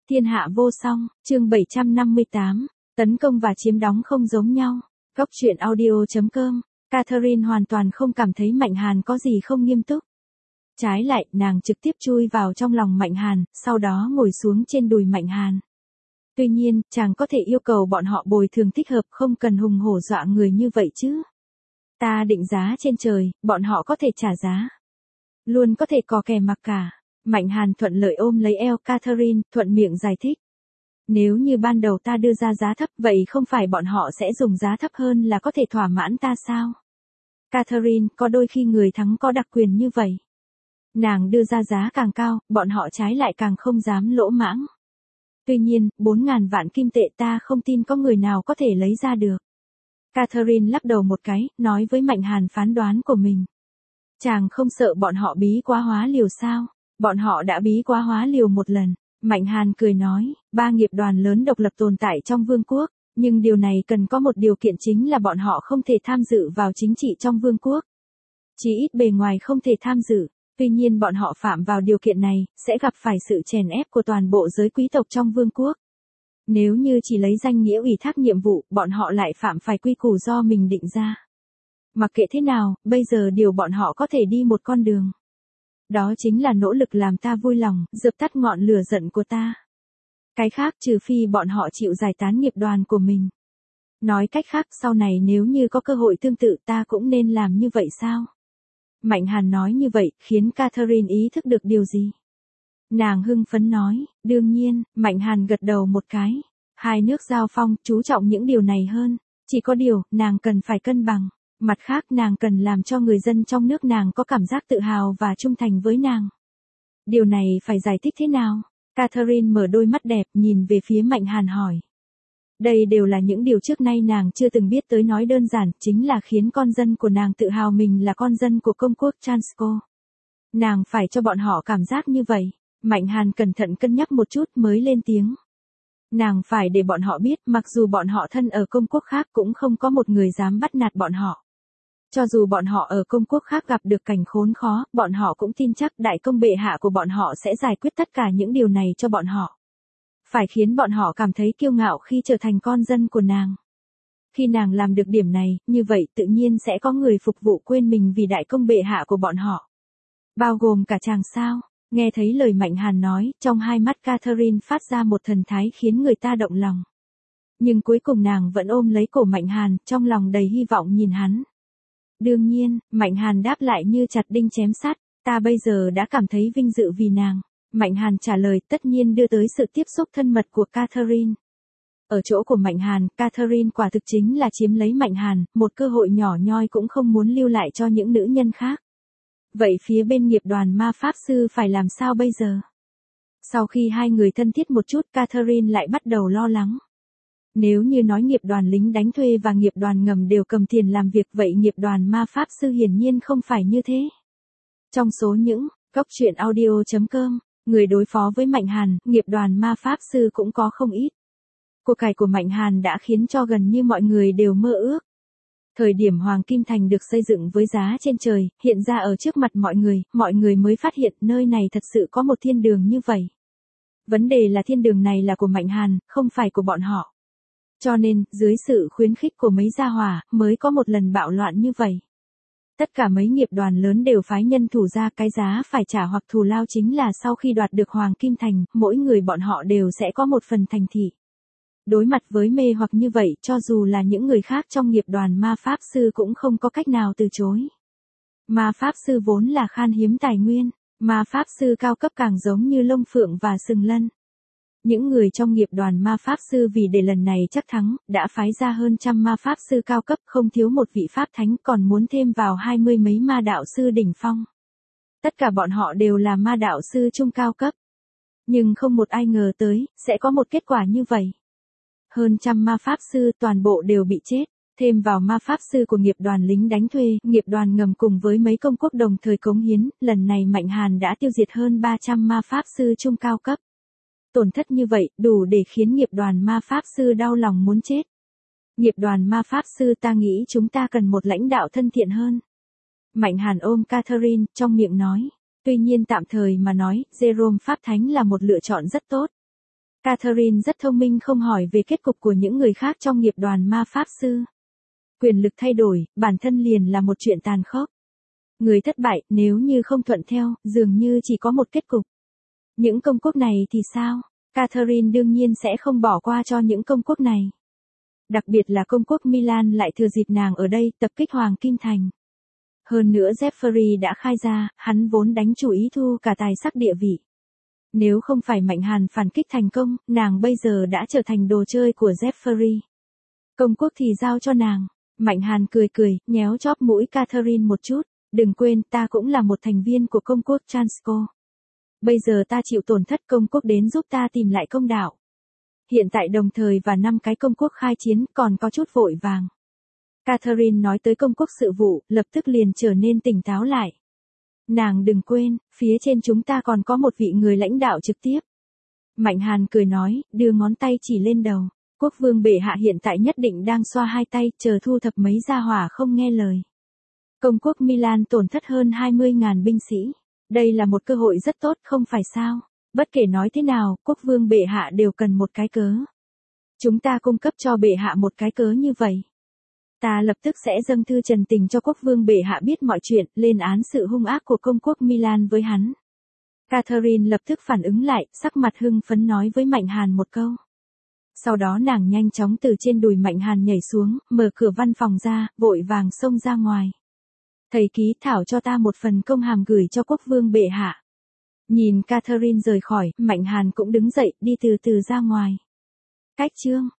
Thiên hạ vô song, chương 758, tấn công và chiếm đóng không giống nhau. Góc truyện audio.com, Catherine hoàn toàn không cảm thấy Mạnh Hàn có gì không nghiêm túc. Trái lại, nàng trực tiếp chui vào trong lòng Mạnh Hàn, sau đó ngồi xuống trên đùi Mạnh Hàn. Tuy nhiên, chàng có thể yêu cầu bọn họ bồi thường thích hợp, không cần hùng hổ dọa người như vậy chứ. Ta định giá trên trời, bọn họ có thể trả giá. Luôn có thể có kẻ mặc cả. Mạnh Hàn thuận lợi ôm lấy eo Catherine, thuận miệng giải thích. Nếu như ban đầu ta đưa ra giá thấp, vậy không phải bọn họ sẽ dùng giá thấp hơn là có thể thỏa mãn ta sao? Catherine, có đôi khi người thắng có đặc quyền như vậy. Nàng đưa ra giá càng cao, bọn họ trái lại càng không dám lỗ mãng. Tuy nhiên, 4.000 vạn kim tệ ta không tin có người nào có thể lấy ra được. Catherine lắc đầu một cái, nói với Mạnh Hàn phán đoán của mình. Chàng không sợ bọn họ bí quá hóa liều sao? Bọn họ đã bí quá hóa liều một lần. Mạnh Hàn cười nói, 3 nghiệp đoàn lớn độc lập tồn tại trong vương quốc, nhưng điều này cần có một điều kiện chính là bọn họ không thể tham dự vào chính trị trong vương quốc. Chỉ ít bề ngoài không thể tham dự, tuy nhiên bọn họ phạm vào điều kiện này, sẽ gặp phải sự chèn ép của toàn bộ giới quý tộc trong vương quốc. Nếu như chỉ lấy danh nghĩa ủy thác nhiệm vụ, bọn họ lại phạm phải quy củ do mình định ra. Mặc kệ thế nào, bây giờ điều bọn họ có thể đi một con đường. Đó chính là nỗ lực làm ta vui lòng, dập tắt ngọn lửa giận của ta. Cái khác trừ phi bọn họ chịu giải tán nghiệp đoàn của mình. Nói cách khác, sau này nếu như có cơ hội tương tự ta cũng nên làm như vậy sao? Mạnh Hàn nói như vậy, khiến Catherine ý thức được điều gì? Nàng hưng phấn nói, đương nhiên, Mạnh Hàn gật đầu một cái. Hai nước giao phong, chú trọng những điều này hơn. Chỉ có điều, nàng cần phải cân bằng. Mặt khác nàng cần làm cho người dân trong nước nàng có cảm giác tự hào và trung thành với nàng. Điều này phải giải thích thế nào? Catherine mở đôi mắt đẹp nhìn về phía Mạnh Hàn hỏi. Đây đều là những điều trước nay nàng chưa từng biết tới, nói đơn giản chính là khiến con dân của nàng tự hào mình là con dân của công quốc Transko. Nàng phải cho bọn họ cảm giác như vậy. Mạnh Hàn cẩn thận cân nhắc một chút mới lên tiếng. Nàng phải để bọn họ biết mặc dù bọn họ thân ở công quốc khác cũng không có một người dám bắt nạt bọn họ. Cho dù bọn họ ở công quốc khác gặp được cảnh khốn khó, bọn họ cũng tin chắc đại công bệ hạ của bọn họ sẽ giải quyết tất cả những điều này cho bọn họ. Phải khiến bọn họ cảm thấy kiêu ngạo khi trở thành con dân của nàng. Khi nàng làm được điểm này, như vậy tự nhiên sẽ có người phục vụ quên mình vì đại công bệ hạ của bọn họ. Bao gồm cả chàng sao? Nghe thấy lời Mạnh Hàn nói, trong hai mắt Catherine phát ra một thần thái khiến người ta động lòng. Nhưng cuối cùng nàng vẫn ôm lấy cổ Mạnh Hàn, trong lòng đầy hy vọng nhìn hắn. Đương nhiên, Mạnh Hàn đáp lại như chặt đinh chém sắt, ta bây giờ đã cảm thấy vinh dự vì nàng. Mạnh Hàn trả lời tất nhiên đưa tới sự tiếp xúc thân mật của Catherine. Ở chỗ của Mạnh Hàn, Catherine quả thực chính là chiếm lấy Mạnh Hàn, một cơ hội nhỏ nhoi cũng không muốn lưu lại cho những nữ nhân khác. Vậy phía bên nghiệp đoàn ma pháp sư phải làm sao bây giờ? Sau khi hai người thân thiết một chút, Catherine lại bắt đầu lo lắng. Nếu như nói nghiệp đoàn lính đánh thuê và nghiệp đoàn ngầm đều cầm tiền làm việc, vậy nghiệp đoàn ma pháp sư hiển nhiên không phải như thế. Trong số những góc truyện audio.com, người đối phó với Mạnh Hàn, nghiệp đoàn ma pháp sư cũng có không ít. Của cải của Mạnh Hàn đã khiến cho gần như mọi người đều mơ ước. Thời điểm Hoàng Kim Thành được xây dựng với giá trên trời, hiện ra ở trước mặt mọi người mới phát hiện nơi này thật sự có một thiên đường như vậy. Vấn đề là thiên đường này là của Mạnh Hàn, không phải của bọn họ. Cho nên, dưới sự khuyến khích của mấy gia hỏa, mới có một lần bạo loạn như vậy. Tất cả mấy nghiệp đoàn lớn đều phái nhân thủ ra, cái giá phải trả hoặc thù lao chính là sau khi đoạt được Hoàng Kim Thành, mỗi người bọn họ đều sẽ có một phần thành thị. Đối mặt với mê hoặc như vậy, cho dù là những người khác trong nghiệp đoàn ma pháp sư cũng không có cách nào từ chối. Ma pháp sư vốn là khan hiếm tài nguyên, ma pháp sư cao cấp càng giống như lông phượng và sừng lân. Những người trong nghiệp đoàn ma pháp sư vì để lần này chắc thắng, đã phái ra hơn trăm ma pháp sư cao cấp, không thiếu một vị pháp thánh, còn muốn thêm vào 20 mấy ma đạo sư đỉnh phong. Tất cả bọn họ đều là ma đạo sư trung cao cấp. Nhưng không một ai ngờ tới, sẽ có một kết quả như vậy. Hơn trăm ma pháp sư toàn bộ đều bị chết, thêm vào ma pháp sư của nghiệp đoàn lính đánh thuê, nghiệp đoàn ngầm cùng với mấy công quốc đồng thời cống hiến, lần này Mạnh Hàn đã tiêu diệt hơn 300 ma pháp sư trung cao cấp. Tổn thất như vậy, đủ để khiến nghiệp đoàn ma pháp sư đau lòng muốn chết. Nghiệp đoàn ma pháp sư, ta nghĩ chúng ta cần một lãnh đạo thân thiện hơn. Mạnh Hàn ôm Catherine, trong miệng nói. Tuy nhiên tạm thời mà nói, Jerome Pháp Thánh là một lựa chọn rất tốt. Catherine rất thông minh không hỏi về kết cục của những người khác trong nghiệp đoàn ma pháp sư. Quyền lực thay đổi, bản thân liền là một chuyện tàn khốc. Người thất bại, nếu như không thuận theo, dường như chỉ có một kết cục. Những công quốc này thì sao? Catherine đương nhiên sẽ không bỏ qua cho những công quốc này. Đặc biệt là công quốc Milan lại thừa dịp nàng ở đây tập kích Hoàng Kim Thành. Hơn nữa Jeffrey đã khai ra, hắn vốn đánh chủ ý thu cả tài sắc địa vị. Nếu không phải Mạnh Hàn phản kích thành công, nàng bây giờ đã trở thành đồ chơi của Jeffrey. Công quốc thì giao cho nàng. Mạnh Hàn cười cười, nhéo chóp mũi Catherine một chút. Đừng quên, ta cũng là một thành viên của công quốc Transco. Bây giờ ta chịu tổn thất, công quốc đến giúp ta tìm lại công đạo. Hiện tại đồng thời và 5 cái công quốc khai chiến còn có chút vội vàng. Catherine nói tới công quốc sự vụ, lập tức liền trở nên tỉnh táo lại. Nàng đừng quên, phía trên chúng ta còn có một vị người lãnh đạo trực tiếp. Mạnh Hàn cười nói, đưa ngón tay chỉ lên đầu. Quốc vương bệ hạ hiện tại nhất định đang xoa hai tay, chờ thu thập mấy gia hỏa không nghe lời. Công quốc Milan tổn thất hơn 20.000 binh sĩ. Đây là một cơ hội rất tốt, không phải sao? Bất kể nói thế nào, quốc vương bệ hạ đều cần một cái cớ. Chúng ta cung cấp cho bệ hạ một cái cớ như vậy. Ta lập tức sẽ dâng thư trần tình cho quốc vương bệ hạ biết mọi chuyện, lên án sự hung ác của công quốc Milan với hắn. Catherine lập tức phản ứng lại, sắc mặt hưng phấn nói với Mạnh Hàn một câu. Sau đó nàng nhanh chóng từ trên đùi Mạnh Hàn nhảy xuống, mở cửa văn phòng ra, vội vàng xông ra ngoài. Thầy ký thảo cho ta một phần công hàm gửi cho quốc vương bệ hạ. Nhìn Catherine rời khỏi, Mạnh Hàn cũng đứng dậy, đi từ từ ra ngoài. Cách chương